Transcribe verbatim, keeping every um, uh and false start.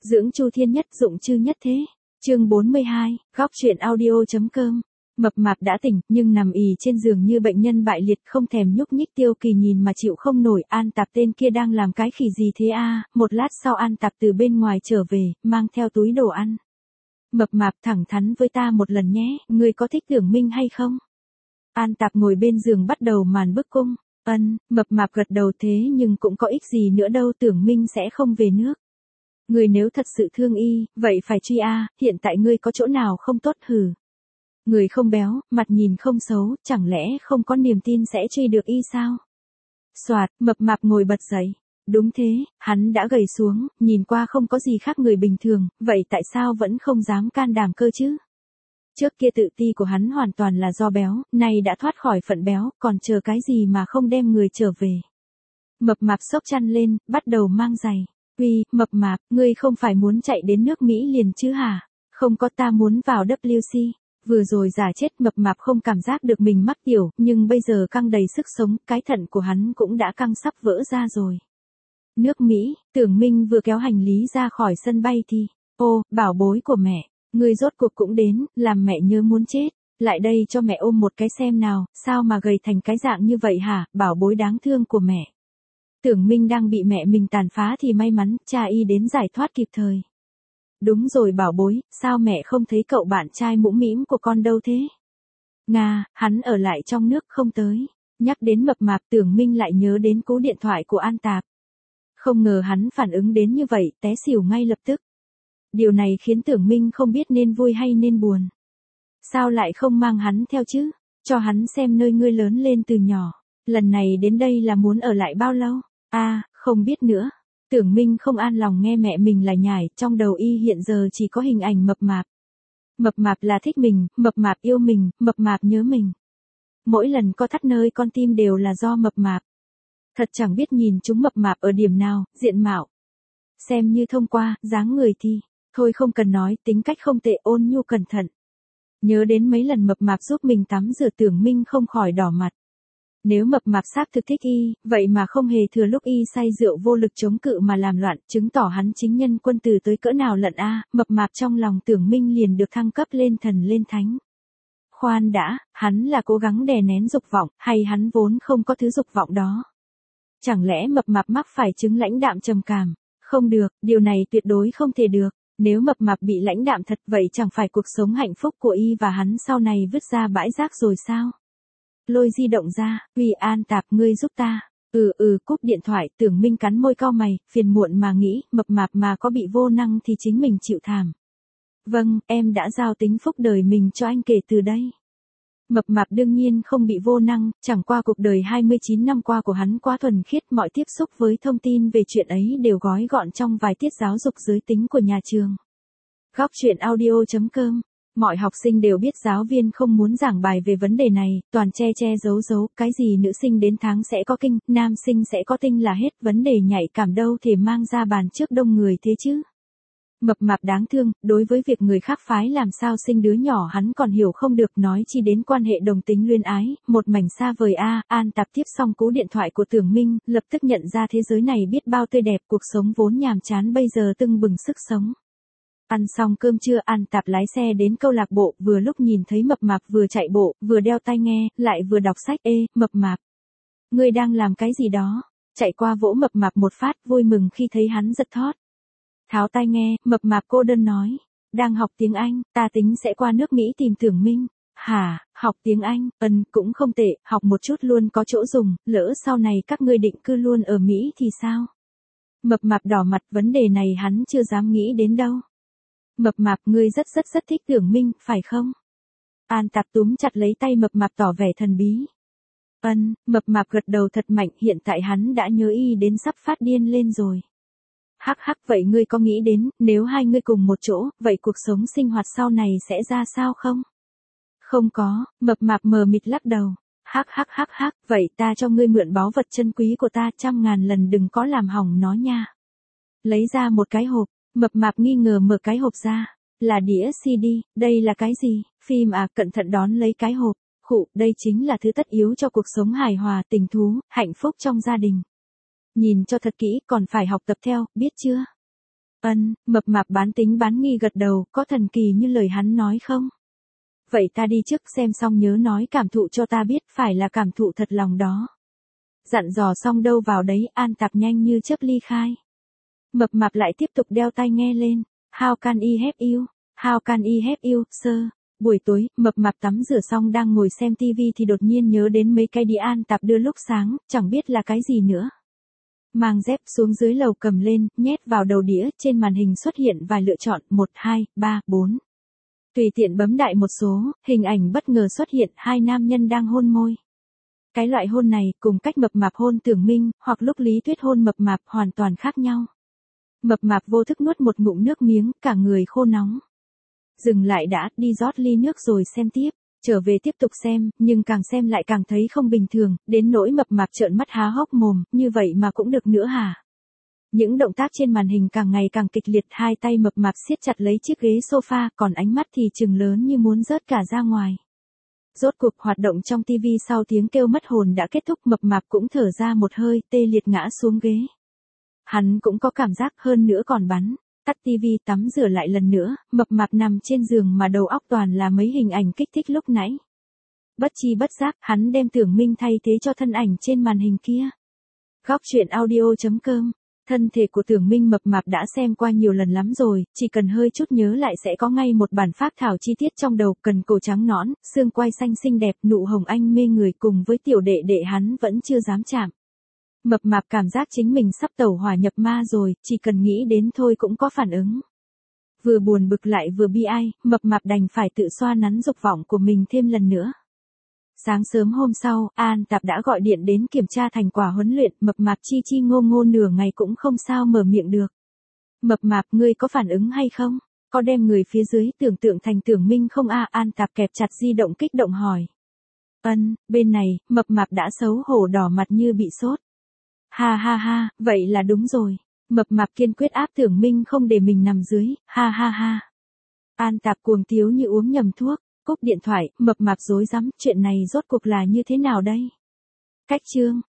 Dưỡng Chu Thiên Nhất dụng chư nhất thế. Chương bốn mươi hai, góc truyện audio.com. Mập mạp đã tỉnh, nhưng nằm ì trên giường như bệnh nhân bại liệt, không thèm nhúc nhích. Tiêu Kỳ nhìn mà chịu không nổi. An Tạp tên kia đang làm cái khỉ gì thế a? Một lát sau An Tạp từ bên ngoài trở về, mang theo túi đồ ăn. Mập mạp thẳng thắn với ta một lần nhé, ngươi có thích Tưởng Minh hay không? An Tạp ngồi bên giường bắt đầu màn bức cung. Ân, mập mạp gật đầu, thế nhưng cũng có ích gì nữa đâu, Tưởng Minh sẽ không về nước. Ngươi nếu thật sự thương y, vậy phải truy a, hiện tại ngươi có chỗ nào không tốt hừ. Người không béo, mặt nhìn không xấu, chẳng lẽ không có niềm tin sẽ truy được y sao? Soạt, mập mạp ngồi bật dậy. Đúng thế, hắn đã gầy xuống, nhìn qua không có gì khác người bình thường, vậy tại sao vẫn không dám can đảm cơ chứ? Trước kia tự ti của hắn hoàn toàn là do béo, nay đã thoát khỏi phận béo, còn chờ cái gì mà không đem người trở về. Mập mạp xốc chăn lên, bắt đầu mang giày. Uy, mập mạp, ngươi không phải muốn chạy đến nước Mỹ liền chứ hả? Không có, ta muốn vào W C. Vừa rồi giả chết, mập mạp không cảm giác được mình mắc tiểu, nhưng bây giờ căng đầy sức sống, cái thận của hắn cũng đã căng sắp vỡ ra rồi. Nước Mỹ, Tưởng Minh vừa kéo hành lý ra khỏi sân bay thì, ô, bảo bối của mẹ, ngươi rốt cuộc cũng đến, làm mẹ nhớ muốn chết. Lại đây cho mẹ ôm một cái xem nào, sao mà gầy thành cái dạng như vậy hả, bảo bối đáng thương của mẹ. Tưởng Minh đang bị mẹ mình tàn phá thì may mắn, cha y đến giải thoát kịp thời. Đúng rồi bảo bối, sao mẹ không thấy cậu bạn trai mũm mĩm của con đâu thế? Nga, hắn ở lại trong nước không tới. Nhắc đến mập mạp, Tưởng Minh lại nhớ đến cú điện thoại của An Tạp. Không ngờ hắn phản ứng đến như vậy, té xỉu ngay lập tức. Điều này khiến Tưởng Minh không biết nên vui hay nên buồn. Sao lại không mang hắn theo chứ? Cho hắn xem nơi ngươi lớn lên từ nhỏ. Lần này đến đây là muốn ở lại bao lâu? À, không biết nữa. Tưởng Minh không an lòng nghe mẹ mình là nhải, trong đầu y hiện giờ chỉ có hình ảnh mập mạp. Mập mạp là thích mình, mập mạp yêu mình, mập mạp nhớ mình. Mỗi lần co thắt nơi con tim đều là do mập mạp. Thật chẳng biết nhìn chúng mập mạp ở điểm nào, diện mạo. Xem như thông qua, dáng người thì, thôi không cần nói, tính cách không tệ, ôn nhu cẩn thận. Nhớ đến mấy lần mập mạp giúp mình tắm rửa, Tưởng Minh không khỏi đỏ mặt. Nếu mập mạp xác thực thích y, vậy mà không hề thừa lúc y say rượu vô lực chống cự mà làm loạn, chứng tỏ hắn chính nhân quân tử tới cỡ nào lận a, mập mạp trong lòng Tưởng Minh liền được thăng cấp lên thần lên thánh. Khoan đã, hắn là cố gắng đè nén dục vọng, hay hắn vốn không có thứ dục vọng đó? Chẳng lẽ mập mạp mắc phải chứng lãnh đạm trầm cảm? Không được, điều này tuyệt đối không thể được. Nếu mập mạp bị lãnh đạm thật vậy chẳng phải cuộc sống hạnh phúc của y và hắn sau này vứt ra bãi rác rồi sao? Lôi di động ra, Uy An Tạp ngươi giúp ta. Ừ ừ cúp điện thoại, Tưởng Minh cắn môi cau mày, phiền muộn mà nghĩ, mập mạp mà có bị vô năng thì chính mình chịu thảm. Vâng, em đã giao tính phúc đời mình cho anh kể từ đây. Mập mạp đương nhiên không bị vô năng, chẳng qua cuộc đời hai mươi chín năm qua của hắn quá thuần khiết, mọi tiếp xúc với thông tin về chuyện ấy đều gói gọn trong vài tiết giáo dục giới tính của nhà trường. Góc truyện audio.com. Mọi học sinh đều biết giáo viên không muốn giảng bài về vấn đề này, toàn che che giấu giấu, cái gì nữ sinh đến tháng sẽ có kinh, nam sinh sẽ có tinh là hết, vấn đề nhạy cảm đâu thể mang ra bàn trước đông người thế chứ. Mập mạp đáng thương, đối với việc người khác phái làm sao sinh đứa nhỏ hắn còn hiểu không được, nói chi đến quan hệ đồng tính luyến ái, một mảnh xa vời a. An Tạp tiếp xong cú điện thoại của Tưởng Minh, lập tức nhận ra thế giới này biết bao tươi đẹp, cuộc sống vốn nhàm chán bây giờ tưng bừng sức sống. Ăn xong cơm trưa, An Tạp lái xe đến câu lạc bộ, vừa lúc nhìn thấy mập mạp vừa chạy bộ, vừa đeo tai nghe, lại vừa đọc sách. Ê, mập mạp, ngươi đang làm cái gì đó? Chạy qua vỗ mập mạp một phát, vui mừng khi thấy hắn giật thót. Tháo tai nghe, mập mạp cô đơn nói, đang học tiếng Anh, ta tính sẽ qua nước Mỹ tìm Tưởng Minh. Hả, học tiếng Anh, ân, cũng không tệ, học một chút luôn có chỗ dùng, lỡ sau này các ngươi định cư luôn ở Mỹ thì sao? Mập mạp đỏ mặt, vấn đề này hắn chưa dám nghĩ đến đâu. Mập mạp, ngươi rất rất rất thích Tưởng Minh, phải không? An Tạp túm chặt lấy tay mập mạp tỏ vẻ thần bí. Ân, mập mạp gật đầu thật mạnh, hiện tại hắn đã nhớ y đến sắp phát điên lên rồi. Hắc hắc, vậy ngươi có nghĩ đến, nếu hai ngươi cùng một chỗ, vậy cuộc sống sinh hoạt sau này sẽ ra sao không? Không có, mập mạp mờ mịt lắc đầu. Hắc hắc hắc hắc, vậy ta cho ngươi mượn báu vật chân quý của ta, trăm ngàn lần đừng có làm hỏng nó nha. Lấy ra một cái hộp, mập mạp nghi ngờ mở cái hộp ra. Là đĩa xê đê, đây là cái gì? Phim à, cẩn thận đón lấy cái hộp. Khụ, đây chính là thứ tất yếu cho cuộc sống hài hòa, tình thú, hạnh phúc trong gia đình. Nhìn cho thật kỹ, còn phải học tập theo, biết chưa? Ân, mập mạp bán tính bán nghi gật đầu, có thần kỳ như lời hắn nói không? Vậy ta đi trước xem xong nhớ nói cảm thụ cho ta biết, phải là cảm thụ thật lòng đó. Dặn dò xong đâu vào đấy, An Tạp nhanh như chớp ly khai. Mập mạp lại tiếp tục đeo tai nghe lên. How can I help you? How can I help you, sir? Buổi tối, mập mạp tắm rửa xong đang ngồi xem tivi thì đột nhiên nhớ đến mấy cái đĩa An Tạp đưa lúc sáng, chẳng biết là cái gì nữa. Mang dép xuống dưới lầu cầm lên, nhét vào đầu đĩa, trên màn hình xuất hiện vài lựa chọn, một, hai, ba, bốn. Tùy tiện bấm đại một số, hình ảnh bất ngờ xuất hiện, hai nam nhân đang hôn môi. Cái loại hôn này, cùng cách mập mạp hôn Tưởng Minh, hoặc lúc Lý Tuyết hôn mập mạp hoàn toàn khác nhau. Mập mạp vô thức nuốt một ngụm nước miếng, cả người khô nóng. Dừng lại đã, đi rót ly nước rồi xem tiếp. Trở về tiếp tục xem, nhưng càng xem lại càng thấy không bình thường, đến nỗi mập mạp trợn mắt há hốc mồm, như vậy mà cũng được nữa hả? Những động tác trên màn hình càng ngày càng kịch liệt, hai tay mập mạp siết chặt lấy chiếc ghế sofa, còn ánh mắt thì trừng lớn như muốn rớt cả ra ngoài. Rốt cuộc hoạt động trong tivi sau tiếng kêu mất hồn đã kết thúc, mập mạp cũng thở ra một hơi, tê liệt ngã xuống ghế. Hắn cũng có cảm giác hơn nữa còn bắn. Tắt tivi tắm rửa lại lần nữa, mập mạp nằm trên giường mà đầu óc toàn là mấy hình ảnh kích thích lúc nãy. Bất chi bất giác, hắn đem Tưởng Minh thay thế cho thân ảnh trên màn hình kia. Góc truyện audio chấm com. Thân thể của Tưởng Minh mập mạp đã xem qua nhiều lần lắm rồi, chỉ cần hơi chút nhớ lại sẽ có ngay một bản phác thảo chi tiết trong đầu, cần cổ trắng nõn, xương quai xanh xinh đẹp, nụ hồng anh mê người cùng với tiểu đệ đệ hắn vẫn chưa dám chạm. Mập mạp cảm giác chính mình sắp tẩu hỏa nhập ma rồi, chỉ cần nghĩ đến thôi cũng có phản ứng. Vừa buồn bực lại vừa bi ai, mập mạp đành phải tự xoa nắn dục vọng của mình thêm lần nữa. Sáng sớm hôm sau, An Tạp đã gọi điện đến kiểm tra thành quả huấn luyện, mập mạp chi chi ngô ngô nửa ngày cũng không sao mở miệng được. Mập mạp, ngươi có phản ứng hay không? Có đem người phía dưới tưởng tượng thành Tưởng Minh không a? An Tạp kẹp chặt di động kích động hỏi. Ân, bên này, mập mạp đã xấu hổ đỏ mặt như bị sốt. Ha ha ha, vậy là đúng rồi. Mập mạp kiên quyết áp Tưởng Minh không để mình nằm dưới, ha ha ha. An Tạp cuồng tiếu như uống nhầm thuốc, cúp điện thoại, mập mạp rối rắm, chuyện này rốt cuộc là như thế nào đây? Cách chương.